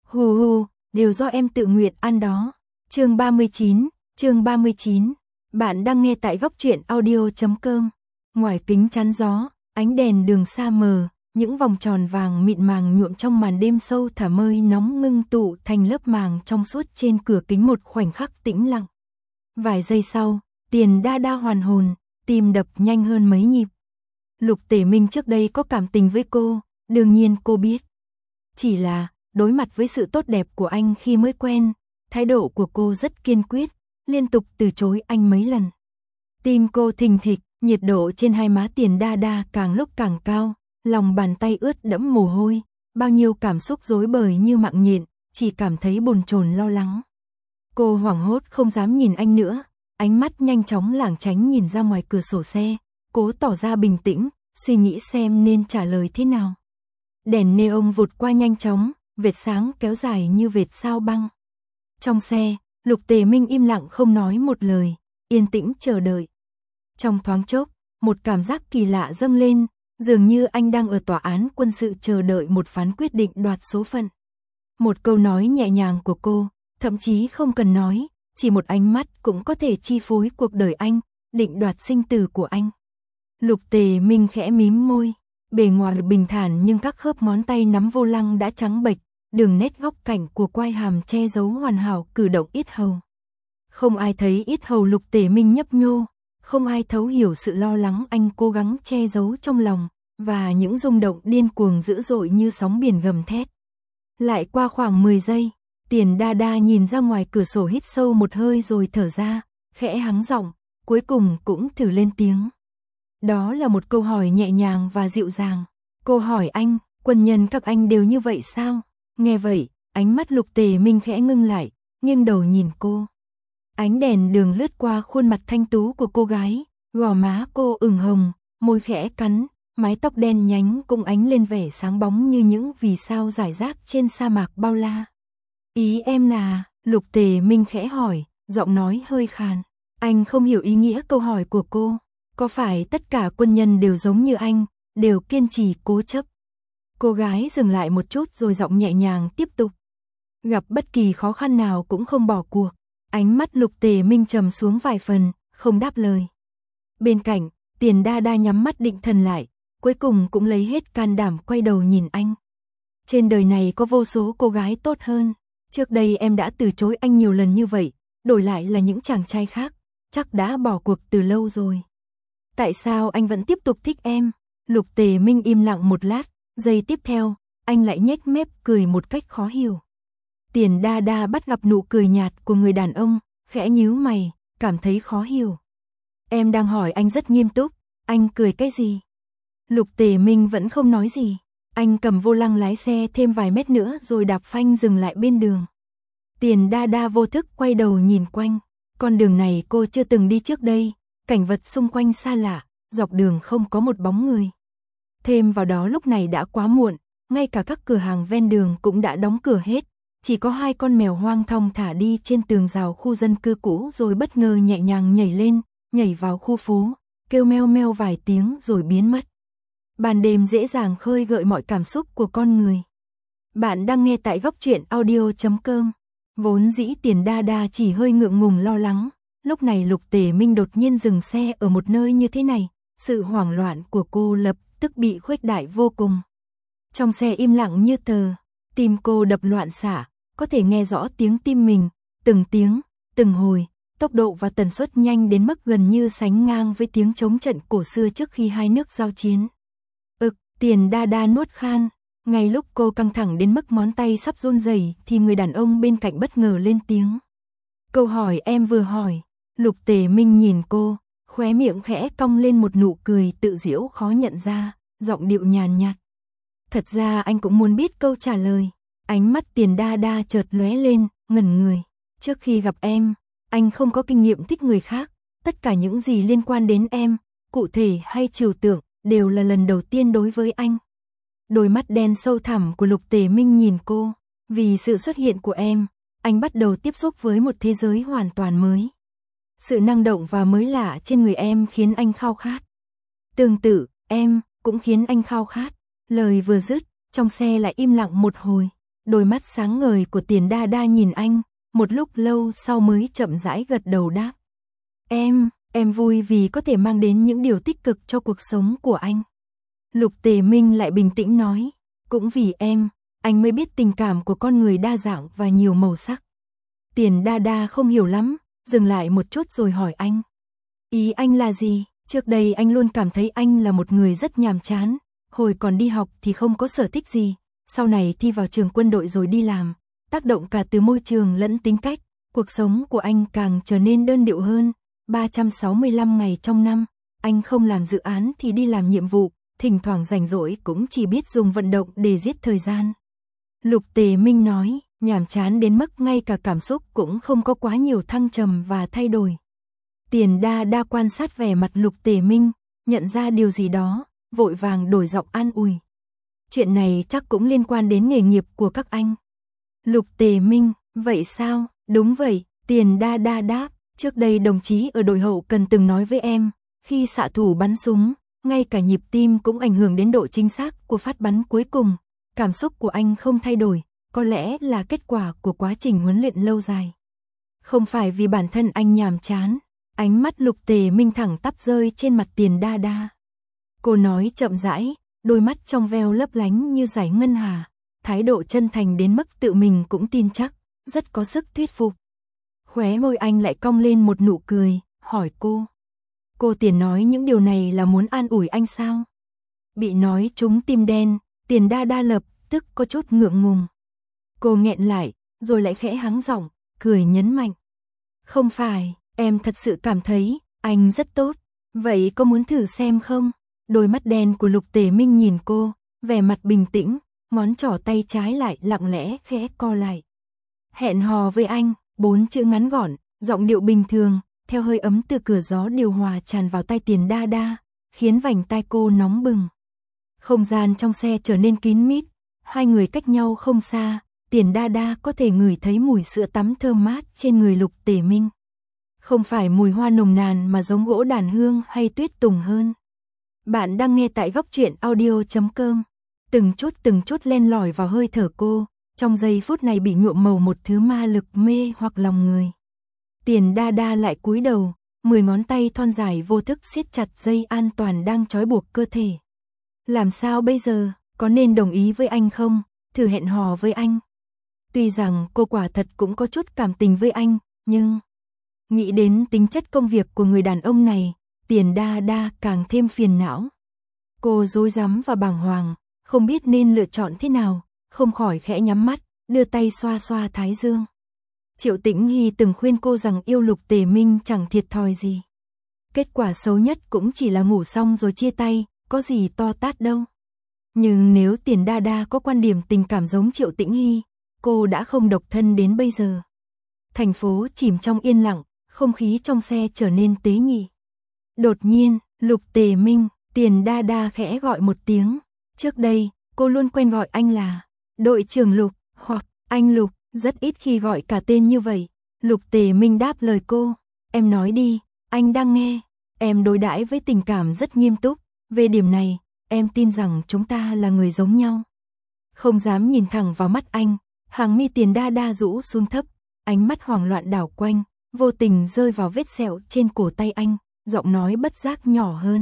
Hù hù, đều do em tự nguyện ăn đó. Chương 39. Bạn đang nghe tại góc truyện audio.com. Ngoài kính chắn gió, ánh đèn đường xa mờ, những vòng tròn vàng mịn màng nhuộm trong màn đêm sâu thả mây nóng ngưng tụ thành lớp màng trong suốt trên cửa kính một khoảnh khắc tĩnh lặng. Vài giây sau, Tiền Đa Đa hoàn hồn, tim đập nhanh hơn mấy nhịp. Lục Tể Minh trước đây có cảm tình với cô, đương nhiên cô biết. Chỉ là, đối mặt với sự tốt đẹp của anh khi mới quen, thái độ của cô rất kiên quyết, liên tục từ chối anh mấy lần. Tim cô thình thịch, nhiệt độ trên hai má Tiền Đa Đa càng lúc càng cao, lòng bàn tay ướt đẫm mồ hôi, bao nhiêu cảm xúc rối bời như mạng nhện, chỉ cảm thấy bồn chồn lo lắng. Cô hoảng hốt không dám nhìn anh nữa, ánh mắt nhanh chóng lảng tránh nhìn ra ngoài cửa sổ xe, cố tỏ ra bình tĩnh, suy nghĩ xem nên trả lời thế nào. Đèn neon vụt qua nhanh chóng, vệt sáng kéo dài như vệt sao băng. Trong xe, Lục Tề Minh im lặng không nói một lời, yên tĩnh chờ đợi. Trong thoáng chốc, một cảm giác kỳ lạ dâng lên, dường như anh đang ở tòa án quân sự chờ đợi một phán quyết định đoạt số phận. Một câu nói nhẹ nhàng của cô, thậm chí không cần nói, chỉ một ánh mắt cũng có thể chi phối cuộc đời anh, định đoạt sinh tử của anh. Lục Tề Minh khẽ mím môi, bề ngoài bình thản nhưng các khớp ngón tay nắm vô lăng đã trắng bệch, đường nét góc cạnh của quai hàm che giấu hoàn hảo cử động yết hầu. Không ai thấy yết hầu Lục Tề Minh nhấp nhô, không ai thấu hiểu sự lo lắng anh cố gắng che giấu trong lòng, và những rung động điên cuồng dữ dội như sóng biển gầm thét. Lại qua khoảng 10 giây, Tiền Đa Đa nhìn ra ngoài cửa sổ hít sâu một hơi rồi thở ra, khẽ hắng giọng, cuối cùng cũng thử lên tiếng. Đó là một câu hỏi nhẹ nhàng và dịu dàng. Cô hỏi anh, quân nhân các anh đều như vậy sao? Nghe vậy, ánh mắt Lục Tề Minh khẽ ngưng lại, nghiêng đầu nhìn cô. Ánh đèn đường lướt qua khuôn mặt thanh tú của cô gái, gò má cô ửng hồng, môi khẽ cắn, mái tóc đen nhánh cũng ánh lên vẻ sáng bóng như những vì sao rải rác trên sa mạc bao la. Ý em là, Lục Tề Minh khẽ hỏi, giọng nói hơi khàn. Anh không hiểu ý nghĩa câu hỏi của cô. Có phải tất cả quân nhân đều giống như anh, đều kiên trì cố chấp? Cô gái dừng lại một chút rồi giọng nhẹ nhàng tiếp tục. Gặp bất kỳ khó khăn nào cũng không bỏ cuộc. Ánh mắt Lục Tề Minh trầm xuống vài phần, không đáp lời. Bên cạnh, Tiền Đa Đa nhắm mắt định thần lại, cuối cùng cũng lấy hết can đảm quay đầu nhìn anh. Trên đời này có vô số cô gái tốt hơn. Trước đây em đã từ chối anh nhiều lần như vậy, đổi lại là những chàng trai khác, chắc đã bỏ cuộc từ lâu rồi. Tại sao anh vẫn tiếp tục thích em? Lục Tề Minh im lặng một lát, giây tiếp theo, anh lại nhếch mép cười một cách khó hiểu. Tiền Đa Đa bắt gặp nụ cười nhạt của người đàn ông, khẽ nhíu mày, cảm thấy khó hiểu. Em đang hỏi anh rất nghiêm túc, anh cười cái gì? Lục Tề Minh vẫn không nói gì, anh cầm vô lăng lái xe thêm vài mét nữa rồi đạp phanh dừng lại bên đường. Tiền Đa Đa vô thức quay đầu nhìn quanh, con đường này cô chưa từng đi trước đây. Cảnh vật xung quanh xa lạ, dọc đường không có một bóng người. Thêm vào đó lúc này đã quá muộn, ngay cả các cửa hàng ven đường cũng đã đóng cửa hết. Chỉ có hai con mèo hoang thong thả đi trên tường rào khu dân cư cũ rồi bất ngờ nhẹ nhàng nhảy lên, nhảy vào khu phố, kêu meo meo vài tiếng rồi biến mất. Ban đêm dễ dàng khơi gợi mọi cảm xúc của con người. Bạn đang nghe tại góc truyện audio.com. Vốn dĩ Tiền Đa Đa chỉ hơi ngượng ngùng lo lắng. Lúc này Lục Tề Minh đột nhiên dừng xe ở một nơi như thế này, sự hoảng loạn của cô lập tức bị khuếch đại vô cùng. Trong xe im lặng như tờ, tim cô đập loạn xạ, có thể nghe rõ tiếng tim mình, từng tiếng, từng hồi, tốc độ và tần suất nhanh đến mức gần như sánh ngang với tiếng chống trận cổ xưa trước khi hai nước giao chiến. Tiền Đa Đa nuốt khan, ngay lúc cô căng thẳng đến mức ngón tay sắp run rẩy thì người đàn ông bên cạnh bất ngờ lên tiếng. Câu hỏi em vừa hỏi. Lục Tề Minh nhìn cô, khóe miệng khẽ cong lên một nụ cười tự giễu khó nhận ra, giọng điệu nhàn nhạt. Thật ra anh cũng muốn biết câu trả lời. Ánh mắt Tiền Đa Đa chợt lóe lên, ngẩn người. Trước khi gặp em, anh không có kinh nghiệm thích người khác. Tất cả những gì liên quan đến em, cụ thể hay trừu tượng, đều là lần đầu tiên đối với anh. Đôi mắt đen sâu thẳm của Lục Tề Minh nhìn cô. Vì sự xuất hiện của em, anh bắt đầu tiếp xúc với một thế giới hoàn toàn mới. Sự năng động và mới lạ trên người em khiến anh khao khát. Tương tự, em cũng khiến anh khao khát. Lời vừa dứt, trong xe lại im lặng một hồi. Đôi mắt sáng ngời của Tiền Đa Đa nhìn anh, một lúc lâu sau mới chậm rãi gật đầu đáp. Em vui vì có thể mang đến những điều tích cực cho cuộc sống của anh. Lục Tề Minh lại bình tĩnh nói, cũng vì em, anh mới biết tình cảm của con người đa dạng và nhiều màu sắc. Tiền Đa Đa không hiểu lắm, dừng lại một chút rồi hỏi anh. Ý anh là gì? Trước đây anh luôn cảm thấy anh là một người rất nhàm chán, hồi còn đi học thì không có sở thích gì, sau này thi vào trường quân đội rồi đi làm, tác động cả từ môi trường lẫn tính cách, cuộc sống của anh càng trở nên đơn điệu hơn. 365 ngày trong năm, anh không làm dự án thì đi làm nhiệm vụ, thỉnh thoảng rảnh rỗi cũng chỉ biết dùng vận động để giết thời gian. Lục Tề Minh nói, nhàm chán đến mức ngay cả cảm xúc cũng không có quá nhiều thăng trầm và thay đổi. Tiền Đa Đa quan sát vẻ mặt Lục Tề Minh, nhận ra điều gì đó, vội vàng đổi giọng an ủi. Chuyện này chắc cũng liên quan đến nghề nghiệp của các anh. Lục Tề Minh, vậy sao? Đúng vậy, Tiền Đa Đa đáp. Trước đây đồng chí ở đội hậu cần từng nói với em, khi xạ thủ bắn súng, ngay cả nhịp tim cũng ảnh hưởng đến độ chính xác của phát bắn cuối cùng. Cảm xúc của anh không thay đổi, có lẽ là kết quả của quá trình huấn luyện lâu dài. Không phải vì bản thân anh nhàm chán. Ánh mắt Lục Tề Minh thẳng tắp rơi trên mặt Tiền Đa Đa. Cô nói chậm rãi, đôi mắt trong veo lấp lánh như dải ngân hà, thái độ chân thành đến mức tự mình cũng tin chắc, rất có sức thuyết phục. Khóe môi anh lại cong lên một nụ cười, hỏi cô. Cô Tiền nói những điều này là muốn an ủi anh sao? Bị nói trúng tim đen, Tiền Đa Đa lập tức có chút ngượng ngùng. Cô nghẹn lại, rồi lại khẽ hắng giọng, cười nhấn mạnh. Không phải, em thật sự cảm thấy anh rất tốt. Vậy có muốn thử xem không? Đôi mắt đen của Lục Tề Minh nhìn cô, vẻ mặt bình tĩnh, ngón trỏ tay trái lại lặng lẽ khẽ co lại. Hẹn hò với anh, 4 chữ ngắn gọn, giọng điệu bình thường, theo hơi ấm từ cửa gió điều hòa tràn vào tai Tiền Đa Đa, khiến vành tai cô nóng bừng. Không gian trong xe trở nên kín mít, hai người cách nhau không xa, Tiền Đa Đa có thể ngửi thấy mùi sữa tắm thơm mát trên người Lục Tề Minh. Không phải mùi hoa nồng nàn mà giống gỗ đàn hương hay tuyết tùng hơn. Bạn đang nghe tại góc truyện audio.com. Từng chút len lỏi vào hơi thở cô, trong giây phút này bị nhuộm màu một thứ ma lực mê hoặc lòng người. Tiền Đa Đa lại cúi đầu, 10 ngón tay thon dài vô thức siết chặt dây an toàn đang trói buộc cơ thể. Làm sao bây giờ, có nên đồng ý với anh không, thử hẹn hò với anh? Tuy rằng cô quả thật cũng có chút cảm tình với anh, nhưng nghĩ đến tính chất công việc của người đàn ông này, Tiền Đa Đa càng thêm phiền não. Cô rối rắm và bàng hoàng, không biết nên lựa chọn thế nào, không khỏi khẽ nhắm mắt, đưa tay xoa xoa thái dương. Triệu Tĩnh Hy từng khuyên cô rằng yêu Lục Tề Minh chẳng thiệt thòi gì. Kết quả xấu nhất cũng chỉ là ngủ xong rồi chia tay, có gì to tát đâu. Nhưng nếu Tiền Đa Đa có quan điểm tình cảm giống Triệu Tĩnh Hy, cô đã không độc thân đến bây giờ. Thành phố chìm trong yên lặng, không khí trong xe trở nên tế nhị. Đột nhiên, Lục Tề Minh, Tiền Đa Đa khẽ gọi một tiếng. Trước đây, cô luôn quen gọi anh là đội trưởng Lục hoặc anh Lục, rất ít khi gọi cả tên như vậy. Lục Tề Minh đáp lời cô, em nói đi, anh đang nghe. Em đối đãi với tình cảm rất nghiêm túc, về điểm này, em tin rằng chúng ta là người giống nhau. Không dám nhìn thẳng vào mắt anh, hàng mi Tiền Đa Đa rũ xuống thấp, ánh mắt hoảng loạn đảo quanh, vô tình rơi vào vết sẹo trên cổ tay anh, giọng nói bất giác nhỏ hơn.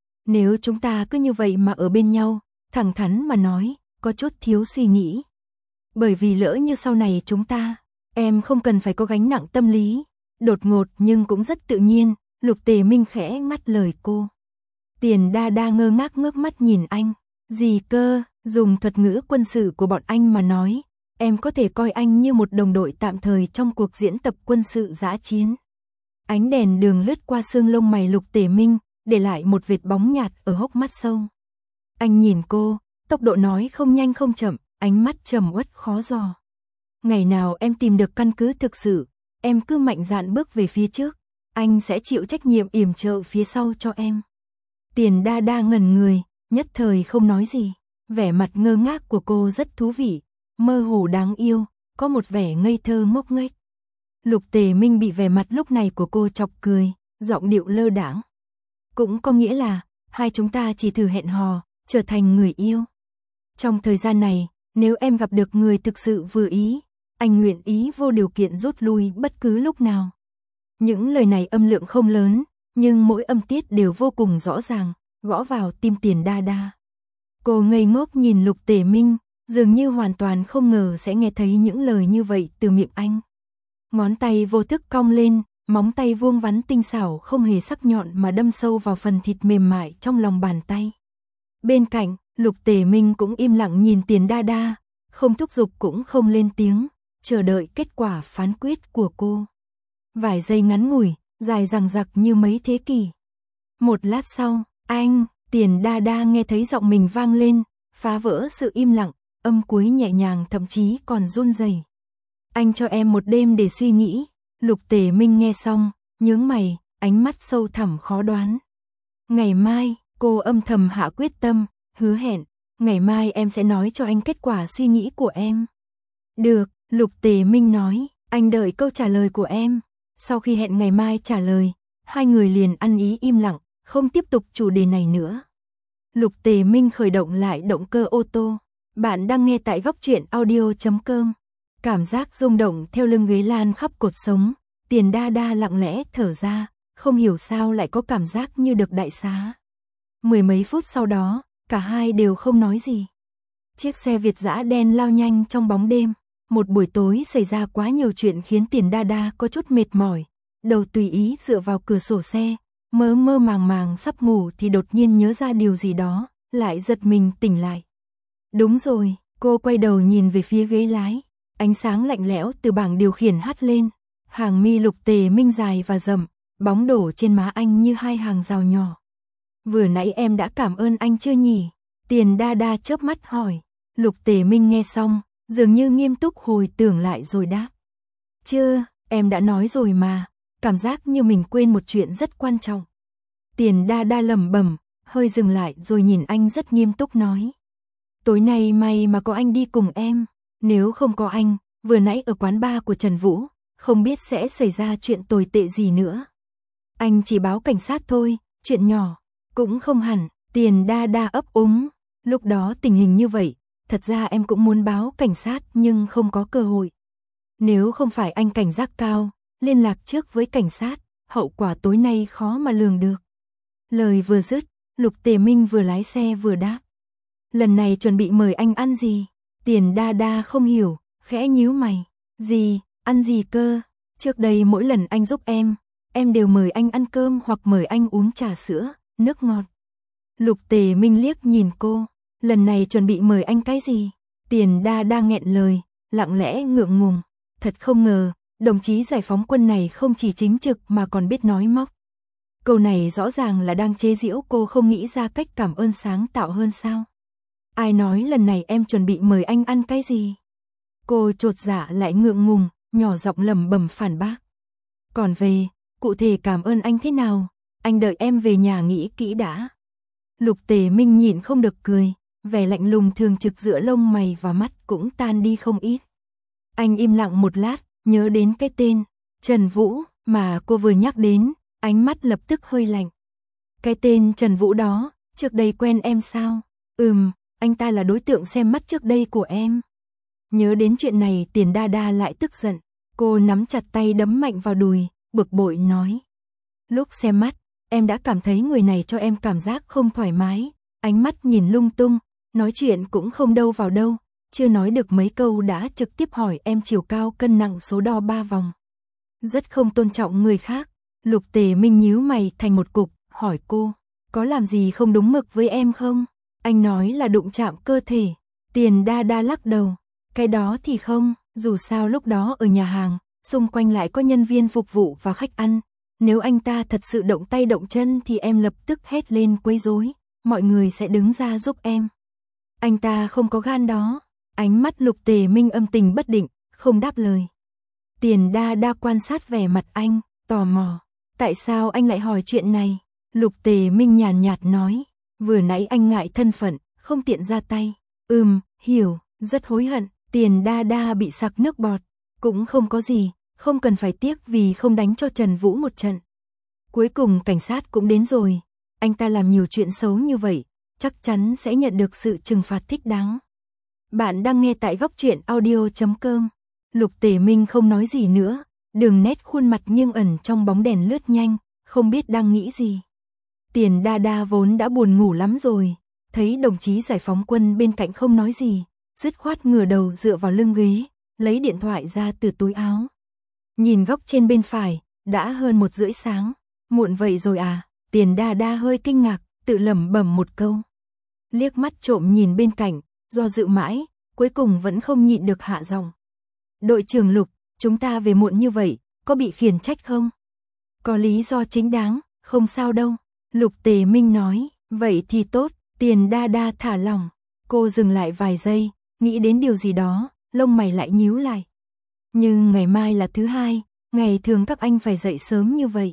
Nếu chúng ta cứ như vậy mà ở bên nhau, thẳng thắn mà nói, có chút thiếu suy nghĩ. Bởi vì lỡ như sau này chúng ta, em không cần phải có gánh nặng tâm lý. Đột ngột nhưng cũng rất tự nhiên, Lục Tề Minh khẽ ngắt lời cô. Tiền Đa Đa ngơ ngác ngước mắt nhìn anh. Gì cơ, dùng thuật ngữ quân sự của bọn anh mà nói, em có thể coi anh như một đồng đội tạm thời trong cuộc diễn tập quân sự dã chiến. Ánh đèn đường lướt qua xương lông mày Lục Tề Minh, để lại một vệt bóng nhạt ở hốc mắt sâu. Anh nhìn cô, tốc độ nói không nhanh không chậm, ánh mắt trầm uất khó dò. Ngày nào em tìm được căn cứ thực sự, em cứ mạnh dạn bước về phía trước, anh sẽ chịu trách nhiệm yểm trợ phía sau cho em. Tiền Đa Đa ngẩn người, nhất thời không nói gì. Vẻ mặt ngơ ngác của cô rất thú vị, mơ hồ đáng yêu, có một vẻ ngây thơ ngốc nghếch. Lục Tề Minh bị vẻ mặt lúc này của cô chọc cười, giọng điệu lơ đãng. Cũng có nghĩa là, hai chúng ta chỉ thử hẹn hò, trở thành người yêu. Trong thời gian này, Nếu em gặp được người thực sự vừa ý, anh nguyện ý vô điều kiện rút lui bất cứ lúc nào. Những lời này âm lượng không lớn, nhưng mỗi âm tiết đều vô cùng rõ ràng, gõ vào tim Tiền Đa Đa. Cô ngây ngốc nhìn Lục Tề Minh, dường như hoàn toàn không ngờ sẽ nghe thấy những lời như vậy từ miệng anh. Ngón tay vô thức cong lên, móng tay vuông vắn tinh xảo không hề sắc nhọn mà đâm sâu vào phần thịt mềm mại trong lòng bàn tay. Bên cạnh, Lục Tề Minh cũng im lặng nhìn Tiền Đa Đa, không thúc giục cũng không lên tiếng, chờ đợi kết quả phán quyết của cô. Vài giây ngắn ngủi, dài dằng dặc như mấy thế kỷ. Một lát sau, Tiền Đa Đa nghe thấy giọng mình vang lên, phá vỡ sự im lặng, âm cuối nhẹ nhàng thậm chí còn run rẩy. Anh cho em một đêm để suy nghĩ. Lục Tề Minh nghe xong, nhướng mày, ánh mắt sâu thẳm khó đoán. Ngày mai, cô âm thầm hạ quyết tâm, hứa hẹn, ngày mai em sẽ nói cho anh kết quả suy nghĩ của em. Được, Lục Tề Minh nói, anh đợi câu trả lời của em. Sau khi hẹn ngày mai trả lời, hai người liền ăn ý im lặng, không tiếp tục chủ đề này nữa. Lục Tề Minh khởi động lại động cơ ô tô. Bạn đang nghe tại góc truyện audio.com. Cảm giác rung động theo lưng ghế lan khắp cột sống, Tiền Đa Đa lặng lẽ thở ra, không hiểu sao lại có cảm giác như được đại xá. Mười mấy phút sau đó, cả hai đều không nói gì. Chiếc xe Việt dã đen lao nhanh trong bóng đêm. Một buổi tối xảy ra quá nhiều chuyện khiến Tiền Đa Đa có chút mệt mỏi. Đầu tùy ý dựa vào cửa sổ xe, mơ mơ màng màng sắp ngủ thì đột nhiên nhớ ra điều gì đó, lại giật mình tỉnh lại. Đúng rồi, cô quay đầu nhìn về phía ghế lái. Ánh sáng lạnh lẽo từ bảng điều khiển hắt lên. Hàng mi Lục Tề Minh dài và rậm, bóng đổ trên má anh như hai hàng rào nhỏ. Vừa nãy em đã cảm ơn anh chưa nhỉ? Tiền Đa Đa chớp mắt hỏi. Lục Tề Minh nghe xong, dường như nghiêm túc hồi tưởng lại rồi đáp. Chưa, em đã nói rồi mà, cảm giác như mình quên một chuyện rất quan trọng. Tiền Đa Đa lẩm bẩm, hơi dừng lại rồi nhìn anh rất nghiêm túc nói. Tối nay may mà có anh đi cùng em, nếu không có anh, vừa nãy ở quán bar của Trần Vũ, không biết sẽ xảy ra chuyện tồi tệ gì nữa. Anh chỉ báo cảnh sát thôi, chuyện nhỏ, cũng không hẳn. Tiền Đa Đa ấp úng, lúc đó tình hình như vậy, thật ra em cũng muốn báo cảnh sát nhưng không có cơ hội. Nếu không phải anh cảnh giác cao, liên lạc trước với cảnh sát, hậu quả tối nay khó mà lường được. Lời vừa dứt, Lục Tề Minh vừa lái xe vừa đáp. Lần này chuẩn bị mời anh ăn gì? Tiền Đa Đa không hiểu, khẽ nhíu mày. Gì, ăn gì cơ? Trước đây mỗi lần anh giúp em đều mời anh ăn cơm hoặc mời anh uống trà sữa, nước ngọt. Lục Tề Minh liếc nhìn cô, lần này chuẩn bị mời anh cái gì? Tiền Đa Đa nghẹn lời, lặng lẽ ngượng ngùng. Thật không ngờ, đồng chí giải phóng quân này không chỉ chính trực mà còn biết nói móc. Câu này rõ ràng là đang chế giễu cô không nghĩ ra cách cảm ơn sáng tạo hơn sao? Ai nói lần này em chuẩn bị mời anh ăn cái gì? Cô chột dạ lại ngượng ngùng, nhỏ giọng lẩm bẩm phản bác. Còn về, cụ thể cảm ơn anh thế nào? Anh đợi em về nhà nghĩ kỹ đã. Lục Tề Minh nhịn không được cười, vẻ lạnh lùng thường trực giữa lông mày và mắt cũng tan đi không ít. Anh im lặng một lát, nhớ đến cái tên Trần Vũ mà cô vừa nhắc đến, ánh mắt lập tức hơi lạnh. Cái tên Trần Vũ đó, trước đây quen em sao? Anh ta là đối tượng xem mắt trước đây của em. Nhớ đến chuyện này Tiền Đa Đa lại tức giận, cô nắm chặt tay đấm mạnh vào đùi, bực bội nói. Lúc xem mắt, em đã cảm thấy người này cho em cảm giác không thoải mái, ánh mắt nhìn lung tung, nói chuyện cũng không đâu vào đâu, chưa nói được mấy câu đã trực tiếp hỏi em chiều cao cân nặng số đo 3 vòng. Rất không tôn trọng người khác. Lục Tề Minh nhíu mày thành một cục, hỏi cô, có làm gì không đúng mực với em không? Anh nói là đụng chạm cơ thể. Tiền Đa Đa lắc đầu, cái đó thì không, dù sao lúc đó ở nhà hàng, xung quanh lại có nhân viên phục vụ và khách ăn. Nếu anh ta thật sự động tay động chân thì em lập tức hét lên quấy rối, mọi người sẽ đứng ra giúp em. Anh ta không có gan đó. Ánh mắt Lục Tề Minh âm tình bất định, không đáp lời. Tiền Đa Đa quan sát vẻ mặt anh, tò mò. Tại sao anh lại hỏi chuyện này? Lục Tề Minh nhàn nhạt nói. Vừa nãy anh ngại thân phận, không tiện ra tay. Hiểu, rất hối hận. Tiền Đa Đa bị sặc nước bọt. Cũng không có gì, không cần phải tiếc vì không đánh cho Trần Vũ một trận. Cuối cùng cảnh sát cũng đến rồi. Anh ta làm nhiều chuyện xấu như vậy, chắc chắn sẽ nhận được sự trừng phạt thích đáng. Bạn đang nghe tại góc truyện audio.com. Lục Tề Minh không nói gì nữa, đường nét khuôn mặt nghiêng ẩn trong bóng đèn lướt nhanh, không biết đang nghĩ gì. Tiền Đa Đa vốn đã buồn ngủ lắm rồi, thấy đồng chí giải phóng quân bên cạnh không nói gì, dứt khoát ngửa đầu dựa vào lưng ghế, lấy điện thoại ra từ túi áo. Nhìn góc trên bên phải, đã hơn 1:30 sáng, muộn vậy rồi à? Tiền Đa Đa hơi kinh ngạc, tự lẩm bẩm một câu. Liếc mắt trộm nhìn bên cạnh, do dự mãi, cuối cùng vẫn không nhịn được hạ giọng. Đội trưởng Lục, chúng ta về muộn như vậy, có bị khiển trách không? Có lý do chính đáng, không sao đâu. Lục Tề Minh nói, vậy thì tốt. Tiền Đa Đa thả lỏng. Cô dừng lại vài giây, nghĩ đến điều gì đó, lông mày lại nhíu lại. Nhưng ngày mai là thứ hai, ngày thường các anh phải dậy sớm như vậy.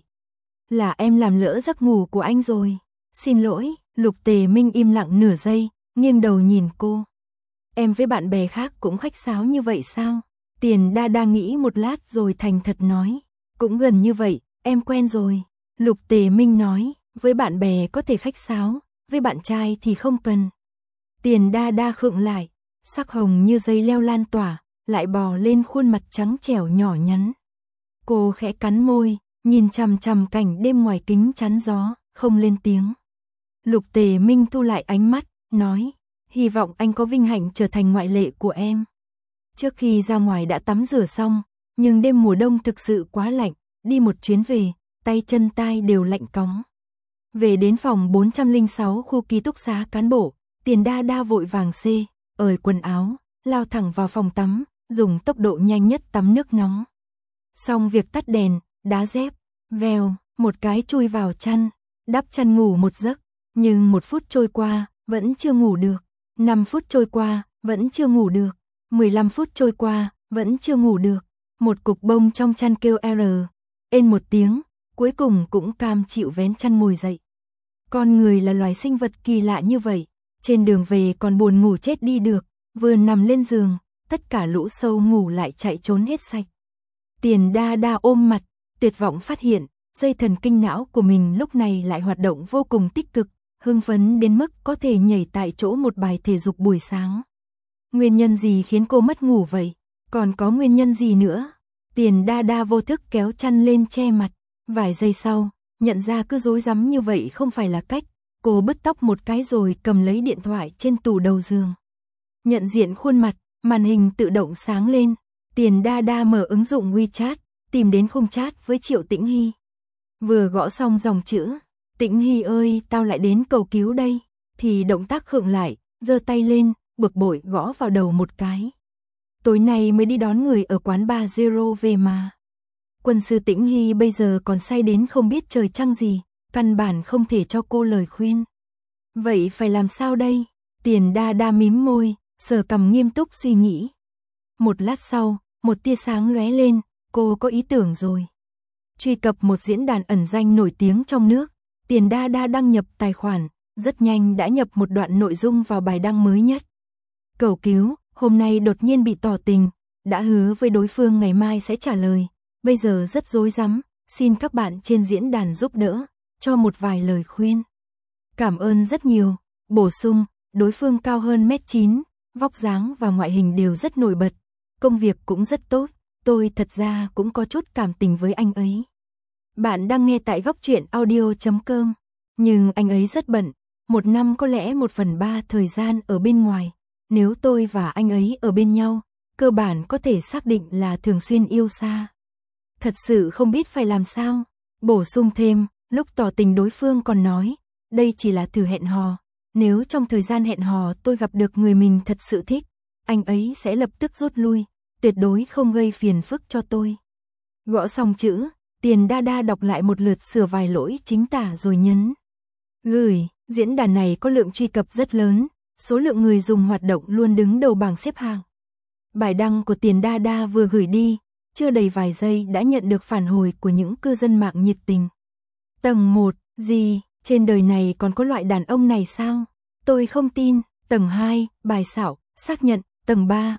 Là em làm lỡ giấc ngủ của anh rồi. Xin lỗi. Lục Tề Minh im lặng nửa giây, nghiêng đầu nhìn cô. Em với bạn bè khác cũng khách sáo như vậy sao? Tiền Đa Đa nghĩ một lát rồi thành thật nói. Cũng gần như vậy, em quen rồi. Lục Tề Minh nói, với bạn bè có thể khách sáo, với bạn trai thì không cần. Tiền Đa Đa khựng lại, sắc hồng như dây leo lan tỏa, lại bò lên khuôn mặt trắng trẻo nhỏ nhắn. Cô khẽ cắn môi, nhìn chằm chằm cảnh đêm ngoài kính chắn gió, không lên tiếng. Lục Tề Minh thu lại ánh mắt, nói, hy vọng anh có vinh hạnh trở thành ngoại lệ của em. Trước khi ra ngoài đã tắm rửa xong, nhưng đêm mùa đông thực sự quá lạnh, đi một chuyến về, tay chân tai đều lạnh cóng. Về đến phòng 406 khu ký túc xá cán bộ, Tiền Đa Đa vội vàng ởi quần áo, lao thẳng vào phòng tắm, dùng tốc độ nhanh nhất tắm nước nóng. Xong việc tắt đèn, đá dép, vèo, một cái chui vào chăn, đắp chăn ngủ một giấc, nhưng 1 phút trôi qua, vẫn chưa ngủ được, 5 phút trôi qua, vẫn chưa ngủ được, 15 phút trôi qua, vẫn chưa ngủ được. Một cục bông trong chăn kêu ên một tiếng, cuối cùng cũng cam chịu vén chăn ngồi dậy. Con người là loài sinh vật kỳ lạ như vậy, trên đường về còn buồn ngủ chết đi được, vừa nằm lên giường, tất cả lũ sâu ngủ lại chạy trốn hết sạch. Tiền Đa Đa ôm mặt, tuyệt vọng phát hiện, dây thần kinh não của mình lúc này lại hoạt động vô cùng tích cực, hưng phấn đến mức có thể nhảy tại chỗ một bài thể dục buổi sáng. Nguyên nhân gì khiến cô mất ngủ vậy? Còn có nguyên nhân gì nữa? Tiền Đa Đa vô thức kéo chăn lên che mặt, vài giây sau, nhận ra cứ rối rắm như vậy không phải là cách, cô bứt tóc một cái rồi cầm lấy điện thoại trên tủ đầu giường. Nhận diện khuôn mặt, màn hình tự động sáng lên, Tiền Đa Đa mở ứng dụng WeChat, tìm đến khung chat với Triệu Tĩnh Hy. Vừa gõ xong dòng chữ, Tĩnh Hy ơi, tao lại đến cầu cứu đây, thì động tác khựng lại, giơ tay lên, bực bội gõ vào đầu một cái. Tối nay mới đi đón người ở quán bar Zero về mà. Quân sư Tĩnh Hy bây giờ còn say đến không biết trời trăng gì, căn bản không thể cho cô lời khuyên. Vậy phải làm sao đây? Tiền Đa Đa mím môi, sờ cằm nghiêm túc suy nghĩ. Một lát sau, một tia sáng lóe lên, cô có ý tưởng rồi. Truy cập một diễn đàn ẩn danh nổi tiếng trong nước, Tiền Đa Đa đăng nhập tài khoản, rất nhanh đã nhập một đoạn nội dung vào bài đăng mới nhất. Cầu cứu, hôm nay đột nhiên bị tỏ tình, đã hứa với đối phương ngày mai sẽ trả lời, bây giờ rất rối rắm, xin các bạn trên diễn đàn giúp đỡ, cho một vài lời khuyên. Cảm ơn rất nhiều, bổ sung, đối phương cao hơn 1m9, vóc dáng và ngoại hình đều rất nổi bật, công việc cũng rất tốt, tôi thật ra cũng có chút cảm tình với anh ấy. Bạn đang nghe tại góc truyện audio.com, nhưng anh ấy rất bận, 1 năm có lẽ 1/3 thời gian ở bên ngoài, nếu tôi và anh ấy ở bên nhau, cơ bản có thể xác định là thường xuyên yêu xa. Thật sự không biết phải làm sao. Bổ sung thêm, lúc tỏ tình đối phương còn nói, đây chỉ là thử hẹn hò, nếu trong thời gian hẹn hò tôi gặp được người mình thật sự thích, anh ấy sẽ lập tức rút lui, tuyệt đối không gây phiền phức cho tôi. Gõ xong chữ, Tiền Đa Đa đọc lại một lượt sửa vài lỗi chính tả rồi nhấn gửi. Diễn đàn này có lượng truy cập rất lớn, số lượng người dùng hoạt động luôn đứng đầu bảng xếp hạng. Bài đăng của Tiền Đa Đa vừa gửi đi, chưa đầy vài giây đã nhận được phản hồi của những cư dân mạng nhiệt tình. Tầng 1, gì, trên đời này còn có loại đàn ông này sao? Tôi không tin. Tầng 2, bài xảo, xác nhận. Tầng 3,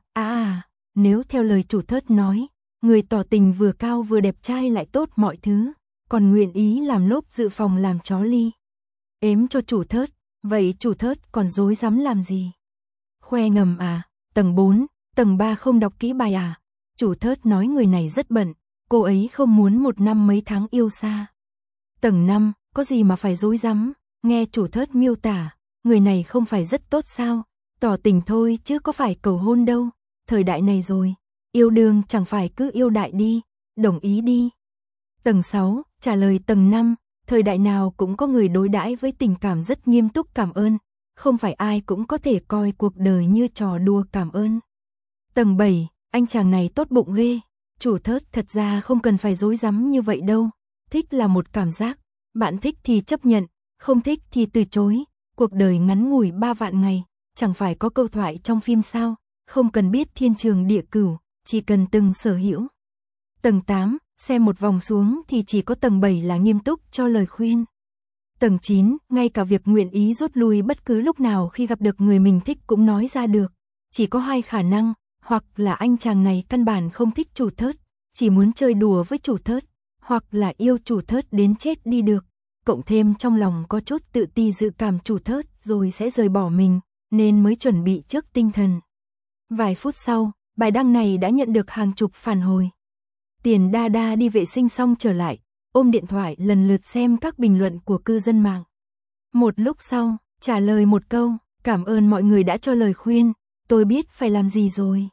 nếu theo lời chủ thớt nói, người tỏ tình vừa cao vừa đẹp trai lại tốt mọi thứ, còn nguyện ý làm lốp dự phòng làm chó ly. Ếm cho chủ thớt, vậy chủ thớt còn dối dám làm gì? Khoe ngầm à? Tầng 4, tầng 3 không đọc kỹ bài à? Chủ thớt nói người này rất bận, cô ấy không muốn một năm mấy tháng yêu xa. Tầng 5, có gì mà phải rối rắm, nghe chủ thớt miêu tả, người này không phải rất tốt sao, tỏ tình thôi chứ có phải cầu hôn đâu, thời đại này rồi, yêu đương chẳng phải cứ yêu đại đi, đồng ý đi. Tầng 6, trả lời tầng 5, thời đại nào cũng có người đối đãi với tình cảm rất nghiêm túc cảm ơn, không phải ai cũng có thể coi cuộc đời như trò đùa cảm ơn. Tầng 7, anh chàng này tốt bụng ghê, chủ thớt thật ra không cần phải rối rắm như vậy đâu, thích là một cảm giác, bạn thích thì chấp nhận, không thích thì từ chối, cuộc đời ngắn ngủi 3 vạn ngày, chẳng phải có câu thoại trong phim sao, không cần biết thiên trường địa cửu, chỉ cần từng sở hữu. Tầng 8, xem một vòng xuống thì chỉ có tầng 7 là nghiêm túc cho lời khuyên. Tầng 9, ngay cả việc nguyện ý rút lui bất cứ lúc nào khi gặp được người mình thích cũng nói ra được. Chỉ có hai khả năng, hoặc là anh chàng này căn bản không thích chủ thớt, chỉ muốn chơi đùa với chủ thớt, hoặc là yêu chủ thớt đến chết đi được, cộng thêm trong lòng có chút tự ti dự cảm chủ thớt rồi sẽ rời bỏ mình, nên mới chuẩn bị trước tinh thần. Vài phút sau, bài đăng này đã nhận được hàng chục phản hồi. Tiền Đa Đa đi vệ sinh xong trở lại, ôm điện thoại lần lượt xem các bình luận của cư dân mạng. Một lúc sau, trả lời một câu, cảm ơn mọi người đã cho lời khuyên, tôi biết phải làm gì rồi.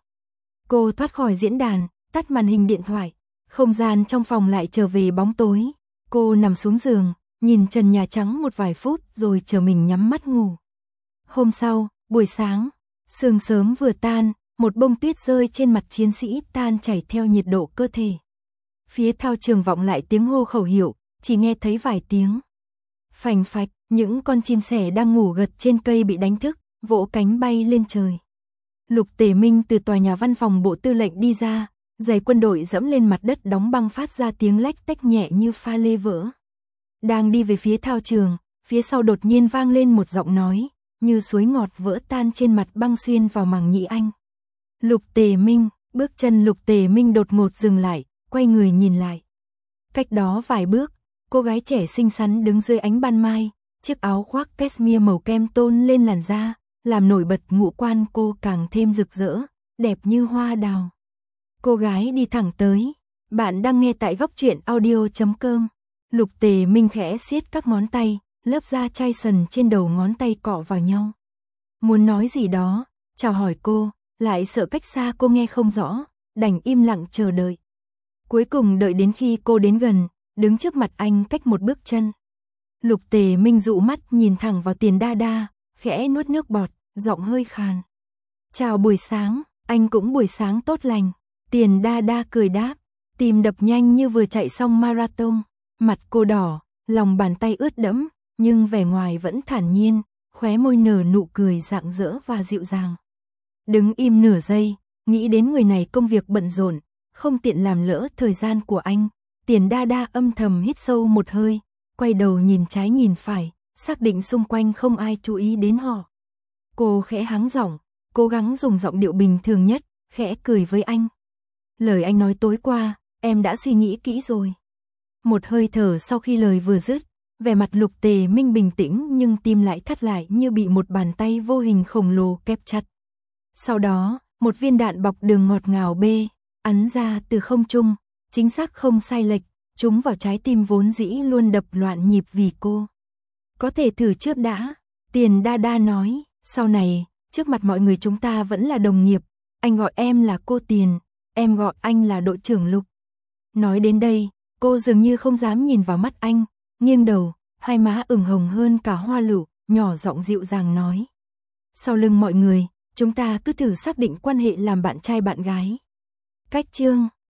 Cô thoát khỏi diễn đàn, tắt màn hình điện thoại, không gian trong phòng lại trở về bóng tối. Cô nằm xuống giường, nhìn trần nhà trắng một vài phút rồi chờ mình nhắm mắt ngủ. Hôm sau, buổi sáng, sương sớm vừa tan, một bông tuyết rơi trên mặt chiến sĩ tan chảy theo nhiệt độ cơ thể. Phía thao trường vọng lại tiếng hô khẩu hiệu, chỉ nghe thấy vài tiếng. Phành phạch, những con chim sẻ đang ngủ gật trên cây bị đánh thức, vỗ cánh bay lên trời. Lục Tề Minh từ tòa nhà văn phòng bộ tư lệnh đi ra, giày quân đội dẫm lên mặt đất đóng băng phát ra tiếng lách tách nhẹ như pha lê vỡ. Đang đi về phía thao trường, phía sau đột nhiên vang lên một giọng nói, như suối ngọt vỡ tan trên mặt băng xuyên vào màng nhĩ anh. Lục Tề Minh, bước chân Lục Tề Minh đột ngột dừng lại, quay người nhìn lại. Cách đó vài bước, cô gái trẻ xinh xắn đứng dưới ánh ban mai, chiếc áo khoác cashmere màu kem tôn lên làn da, làm nổi bật ngũ quan cô càng thêm rực rỡ, đẹp như hoa đào. Cô gái đi thẳng tới, bạn đang nghe tại góc truyện audio.com. Lục Tề Minh khẽ siết các ngón tay, lớp da chai sần trên đầu ngón tay cọ vào nhau. Muốn nói gì đó, chào hỏi cô, lại sợ cách xa cô nghe không rõ, đành im lặng chờ đợi. Cuối cùng đợi đến khi cô đến gần, đứng trước mặt anh cách một bước chân. Lục Tề Minh dụ mắt nhìn thẳng vào Tiền Đa Đa, khẽ nuốt nước bọt, giọng hơi khàn. Chào buổi sáng, anh cũng buổi sáng tốt lành. Tiền Đa Đa cười đáp, tim đập nhanh như vừa chạy xong marathon, mặt cô đỏ, lòng bàn tay ướt đẫm, nhưng vẻ ngoài vẫn thản nhiên, khóe môi nở nụ cười rạng rỡ và dịu dàng. Đứng im nửa giây, nghĩ đến người này công việc bận rộn, không tiện làm lỡ thời gian của anh, Tiền Đa Đa âm thầm hít sâu một hơi, quay đầu nhìn trái nhìn phải, xác định xung quanh không ai chú ý đến họ. Cô khẽ hắng giọng, cố gắng dùng giọng điệu bình thường nhất, khẽ cười với anh. Lời anh nói tối qua, em đã suy nghĩ kỹ rồi. Một hơi thở sau khi lời vừa dứt, vẻ mặt Lục Tề Minh bình tĩnh nhưng tim lại thắt lại như bị một bàn tay vô hình khổng lồ kẹp chặt. Sau đó, một viên đạn bọc đường ngọt ngào ắn ra từ không trung, chính xác không sai lệch, trúng vào trái tim vốn dĩ luôn đập loạn nhịp vì cô. Có thể thử trước đã, Tiền Đa Đa nói, sau này, trước mặt mọi người chúng ta vẫn là đồng nghiệp, anh gọi em là cô Tiền, em gọi anh là đội trưởng Lục. Nói đến đây, cô dường như không dám nhìn vào mắt anh, nghiêng đầu, hai má ửng hồng hơn cả hoa lựu, nhỏ giọng dịu dàng nói. Sau lưng mọi người, chúng ta cứ thử xác định quan hệ làm bạn trai bạn gái. Cách chương